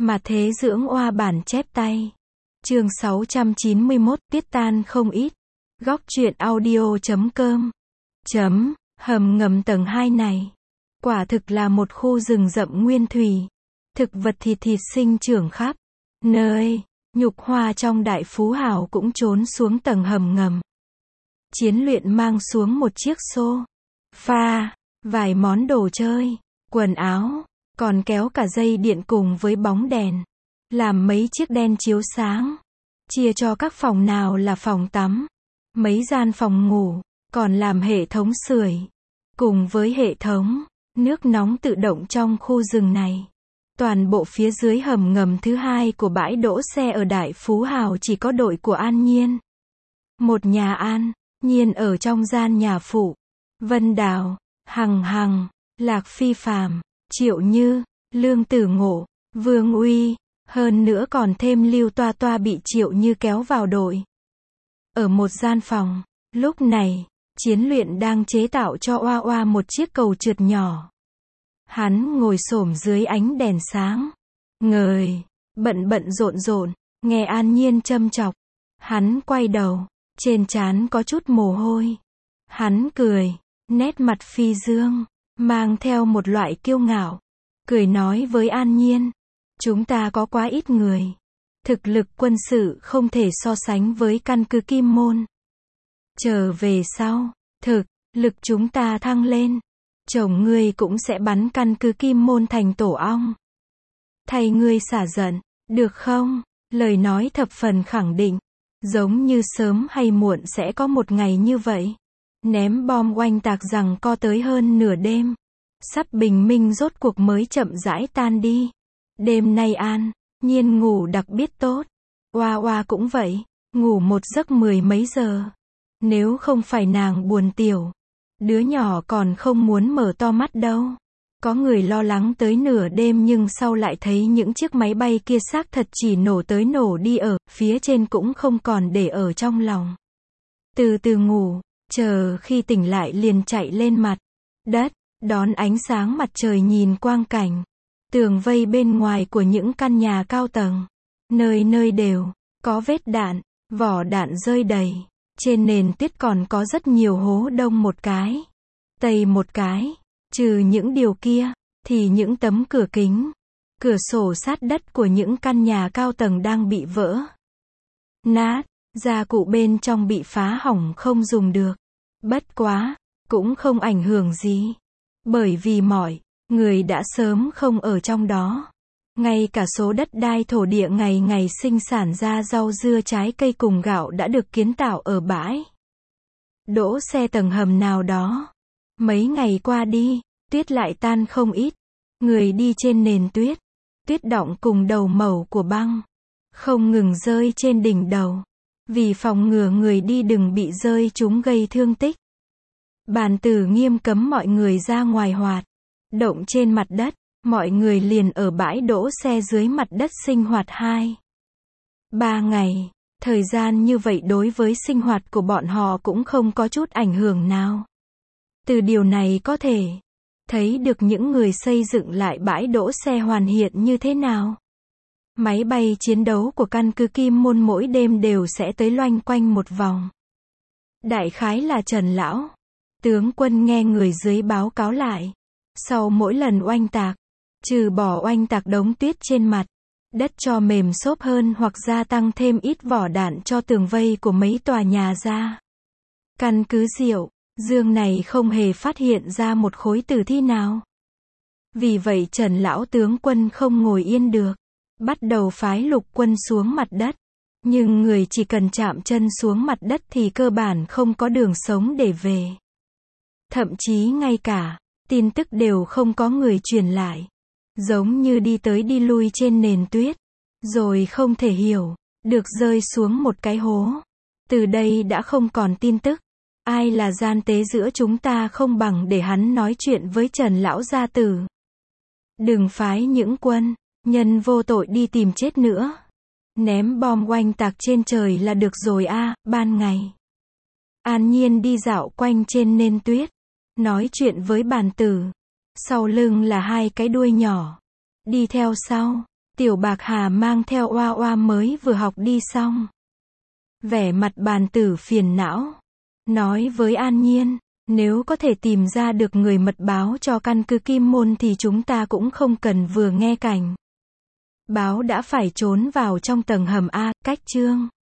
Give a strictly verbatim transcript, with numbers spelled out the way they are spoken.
Mà thế dưỡng oa bản chép tay. Chương sáu trăm chín mươi mốt, tiết tan không ít. Góc truyện audio chấm com. Chấm, hầm ngầm tầng hai này. Quả thực là một khu rừng rậm nguyên thủy. Thực vật thịt thịt sinh trưởng khắp nơi. Nhục hoa trong đại phú hào cũng trốn xuống tầng hầm ngầm. Chiến luyện mang xuống một chiếc xô pha, vài món đồ chơi, quần áo, còn kéo cả dây điện cùng với bóng đèn. Làm mấy chiếc đèn chiếu sáng. Chia cho các phòng nào là phòng tắm, mấy gian phòng ngủ, còn làm hệ thống sưởi. Cùng với hệ thống nước nóng tự động trong khu rừng này. Toàn bộ phía dưới hầm ngầm thứ hai của bãi đỗ xe ở Đại Phú Hào chỉ có đội của An Nhiên. Một nhà An Nhiên ở trong gian nhà phụ. Vân Đào, Hằng Hằng, Lạc Phi Phàm, Triệu Như, Lương Tử Ngộ, Vương Uy, hơn nữa còn thêm Lưu Toa Toa bị Triệu Như kéo vào đội. Ở một gian phòng, lúc này, Chiến luyện đang chế tạo cho Oa Oa một chiếc cầu trượt nhỏ. Hắn ngồi xổm dưới ánh đèn sáng, ngời, bận bận rộn rộn, nghe An Nhiên châm chọc. Hắn quay đầu, trên trán có chút mồ hôi. Hắn cười, nét mặt phi dương, mang theo một loại kiêu ngạo. Cười nói với An Nhiên, chúng ta có quá ít người. Thực lực quân sự không thể so sánh với căn cứ Kim Môn. Trở về sau, thực lực chúng ta thăng lên. Chồng ngươi cũng sẽ bắn căn cứ Kim Môn thành tổ ong. Thay ngươi xả giận, được không? Lời nói thập phần khẳng định. Giống như sớm hay muộn sẽ có một ngày như vậy. Ném bom oanh tạc rằng co tới hơn nửa đêm. Sắp bình minh rốt cuộc mới chậm rãi tan đi. Đêm nay An Nhiên ngủ đặc biệt tốt. Oa Oa cũng vậy, ngủ một giấc mười mấy giờ. Nếu không phải nàng buồn tiểu, đứa nhỏ còn không muốn mở to mắt đâu. Có người lo lắng tới nửa đêm nhưng sau lại thấy những chiếc máy bay kia xác thật chỉ nổ tới nổ đi ở phía trên cũng không còn để ở trong lòng. Từ từ ngủ, chờ khi tỉnh lại liền chạy lên mặt đất, đón ánh sáng mặt trời nhìn quang cảnh. Tường vây bên ngoài của những căn nhà cao tầng. Nơi nơi đều có vết đạn, vỏ đạn rơi đầy. Trên nền tuyết còn có rất nhiều hố đông một cái, tây một cái. Trừ những điều kia, thì những tấm cửa kính, cửa sổ sát đất của những căn nhà cao tầng đang bị vỡ nát, gia cụ bên trong bị phá hỏng không dùng được. Bất quá, cũng không ảnh hưởng gì. Bởi vì mọi người đã sớm không ở trong đó. Ngay cả số đất đai thổ địa ngày ngày sinh sản ra rau dưa trái cây cùng gạo đã được kiến tạo ở bãi đỗ xe tầng hầm nào đó. Mấy ngày qua đi, tuyết lại tan không ít. Người đi trên nền tuyết. Tuyết đọng cùng đầu mẩu của băng. Không ngừng rơi trên đỉnh đầu. Vì phòng ngừa người đi đừng bị rơi chúng gây thương tích. Bàn tử nghiêm cấm mọi người ra ngoài hoạt động trên mặt đất. Mọi người liền ở bãi đỗ xe dưới mặt đất sinh hoạt hai ba ngày. Thời gian như vậy đối với sinh hoạt của bọn họ cũng không có chút ảnh hưởng nào. Từ điều này có thể thấy được những người xây dựng lại bãi đỗ xe hoàn hiện như thế nào. Máy bay chiến đấu của căn cứ Kim Môn mỗi đêm đều sẽ tới loanh quanh một vòng. Đại khái là Trần Lão tướng quân nghe người dưới báo cáo lại. Sau mỗi lần oanh tạc, trừ bỏ oanh tạc đống tuyết trên mặt đất cho mềm xốp hơn hoặc gia tăng thêm ít vỏ đạn cho tường vây của mấy tòa nhà ra. Căn cứ Diệu Dương này không hề phát hiện ra một khối tử thi nào. Vì vậy Trần Lão tướng quân không ngồi yên được. Bắt đầu phái lục quân xuống mặt đất. Nhưng người chỉ cần chạm chân xuống mặt đất thì cơ bản không có đường sống để về. Thậm chí ngay cả tin tức đều không có người truyền lại. Giống như đi tới đi lui trên nền tuyết. Rồi không thể hiểu được rơi xuống một cái hố. Từ đây đã không còn tin tức. Ai là gian tế giữa chúng ta không bằng để hắn nói chuyện với Trần Lão gia tử. Đừng phái những quân nhân vô tội đi tìm chết nữa. Ném bom oanh tạc trên trời là được rồi a. À, ban ngày An Nhiên đi dạo quanh trên nền tuyết, nói chuyện với bàn tử. Sau lưng là hai cái đuôi nhỏ. Đi theo sau Tiểu Bạc Hà mang theo Oa Oa mới vừa học đi xong. Vẻ mặt bàn tử phiền não. Nói với An Nhiên, nếu có thể tìm ra được người mật báo cho căn cứ Kim Môn thì chúng ta cũng không cần vừa nghe cảnh báo đã phải trốn vào trong tầng hầm A, cách Trương